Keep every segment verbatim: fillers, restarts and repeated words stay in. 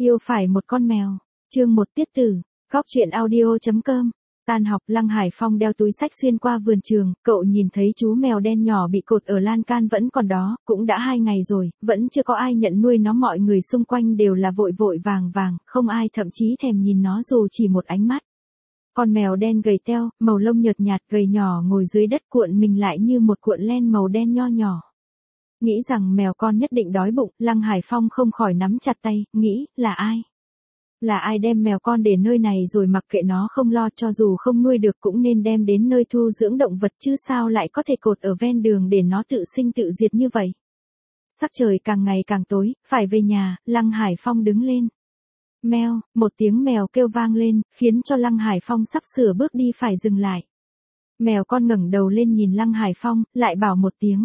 Yêu phải một con mèo. Chương một tiết tử. Góc truyện audio.com. Tan học, Lăng Hải Phong đeo túi xách xuyên qua vườn trường, cậu nhìn thấy chú mèo đen nhỏ bị cột ở lan can vẫn còn đó, cũng đã hai ngày rồi, vẫn chưa có ai nhận nuôi nó, mọi người xung quanh đều là vội vội vàng vàng, không ai thậm chí thèm nhìn nó dù chỉ một ánh mắt. Con mèo đen gầy teo, màu lông nhợt nhạt, gầy nhỏ ngồi dưới đất cuộn mình lại như một cuộn len màu đen nho nhỏ. Nghĩ rằng mèo con nhất định đói bụng, Lăng Hải Phong không khỏi nắm chặt tay, nghĩ, là ai? Là ai đem mèo con để nơi này rồi mặc kệ nó không lo, cho dù không nuôi được cũng nên đem đến nơi thu dưỡng động vật chứ sao lại có thể cột ở ven đường để nó tự sinh tự diệt như vậy. Sắc trời càng ngày càng tối, phải về nhà, Lăng Hải Phong đứng lên. Meo, một tiếng mèo kêu vang lên, khiến cho Lăng Hải Phong sắp sửa bước đi phải dừng lại. Mèo con ngẩng đầu lên nhìn Lăng Hải Phong, lại bảo một tiếng.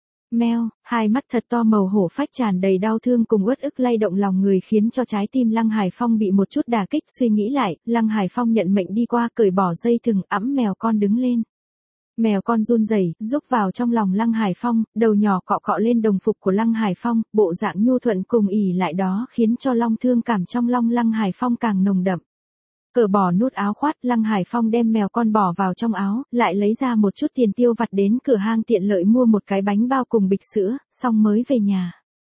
Meo, hai mắt thật to màu hổ phách tràn đầy đau thương cùng uất ức lay động lòng người, khiến cho trái tim Lăng Hải Phong bị một chút đả kích. Suy nghĩ lại, Lăng Hải Phong nhận mệnh đi qua, cởi bỏ dây thừng, ẵm mèo con đứng lên. Mèo con run rẩy, rúc vào trong lòng Lăng Hải Phong, đầu nhỏ cọ cọ lên đồng phục của Lăng Hải Phong, bộ dạng nhu thuận cùng ỉ lại đó khiến cho long thương cảm trong lòng Lăng Hải Phong càng nồng đậm. Cởi bỏ nút áo khoác, Lăng Hải Phong đem mèo con bỏ vào trong áo, lại lấy ra một chút tiền tiêu vặt đến cửa hàng tiện lợi mua một cái bánh bao cùng bịch sữa, xong mới về nhà.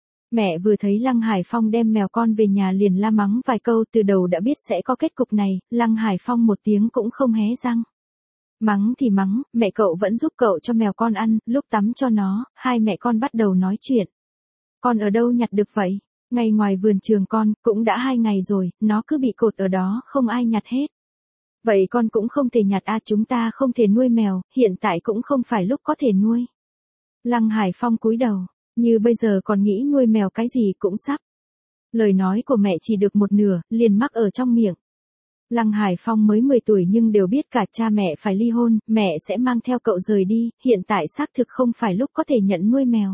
Mẹ vừa thấy Lăng Hải Phong đem mèo con về nhà liền la mắng vài câu, từ đầu đã biết sẽ có kết cục này, Lăng Hải Phong một tiếng cũng không hé răng. Mắng thì mắng, mẹ cậu vẫn giúp cậu cho mèo con ăn, lúc tắm cho nó, hai mẹ con bắt đầu nói chuyện. Con ở đâu nhặt được vậy? Ngay ngoài vườn trường con, cũng đã hai ngày rồi, nó cứ bị cột ở đó, không ai nhặt hết. Vậy con cũng không thể nhặt à, chúng ta không thể nuôi mèo, hiện tại cũng không phải lúc có thể nuôi. Lăng Hải Phong cúi đầu, như bây giờ còn nghĩ nuôi mèo cái gì cũng sắp. Lời nói của mẹ chỉ được một nửa, liền mắc ở trong miệng. Lăng Hải Phong mới mười tuổi nhưng đều biết cả cha mẹ phải ly hôn, mẹ sẽ mang theo cậu rời đi, hiện tại xác thực không phải lúc có thể nhận nuôi mèo.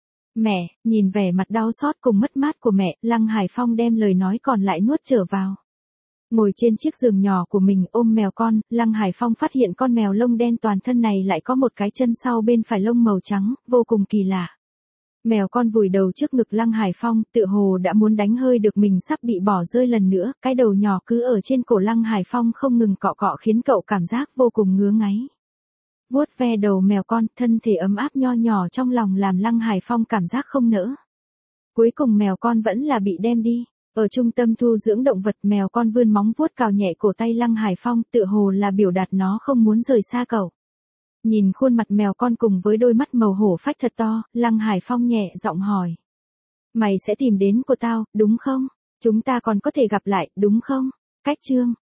Mẹ, nhìn vẻ mặt đau xót cùng mất mát của mẹ, Lăng Hải Phong đem lời nói còn lại nuốt trở vào. Ngồi trên chiếc giường nhỏ của mình ôm mèo con, Lăng Hải Phong phát hiện con mèo lông đen toàn thân này lại có một cái chân sau bên phải lông màu trắng, vô cùng kỳ lạ. Mèo con vùi đầu trước ngực Lăng Hải Phong, tựa hồ đã muốn đánh hơi được mình sắp bị bỏ rơi lần nữa, cái đầu nhỏ cứ ở trên cổ Lăng Hải Phong không ngừng cọ cọ khiến cậu cảm giác vô cùng ngứa ngáy. Vuốt ve đầu mèo con, thân thể ấm áp nho nhỏ trong lòng làm Lăng Hải Phong cảm giác không nỡ. Cuối cùng mèo con vẫn là bị đem đi. Ở trung tâm thu dưỡng động vật, mèo con vươn móng vuốt cào nhẹ cổ tay Lăng Hải Phong, tựa hồ là biểu đạt nó không muốn rời xa cậu. Nhìn khuôn mặt mèo con cùng với đôi mắt màu hổ phách thật to, Lăng Hải Phong nhẹ giọng hỏi. Mày sẽ tìm đến của tao, đúng không? Chúng ta còn có thể gặp lại, đúng không? Cách chương.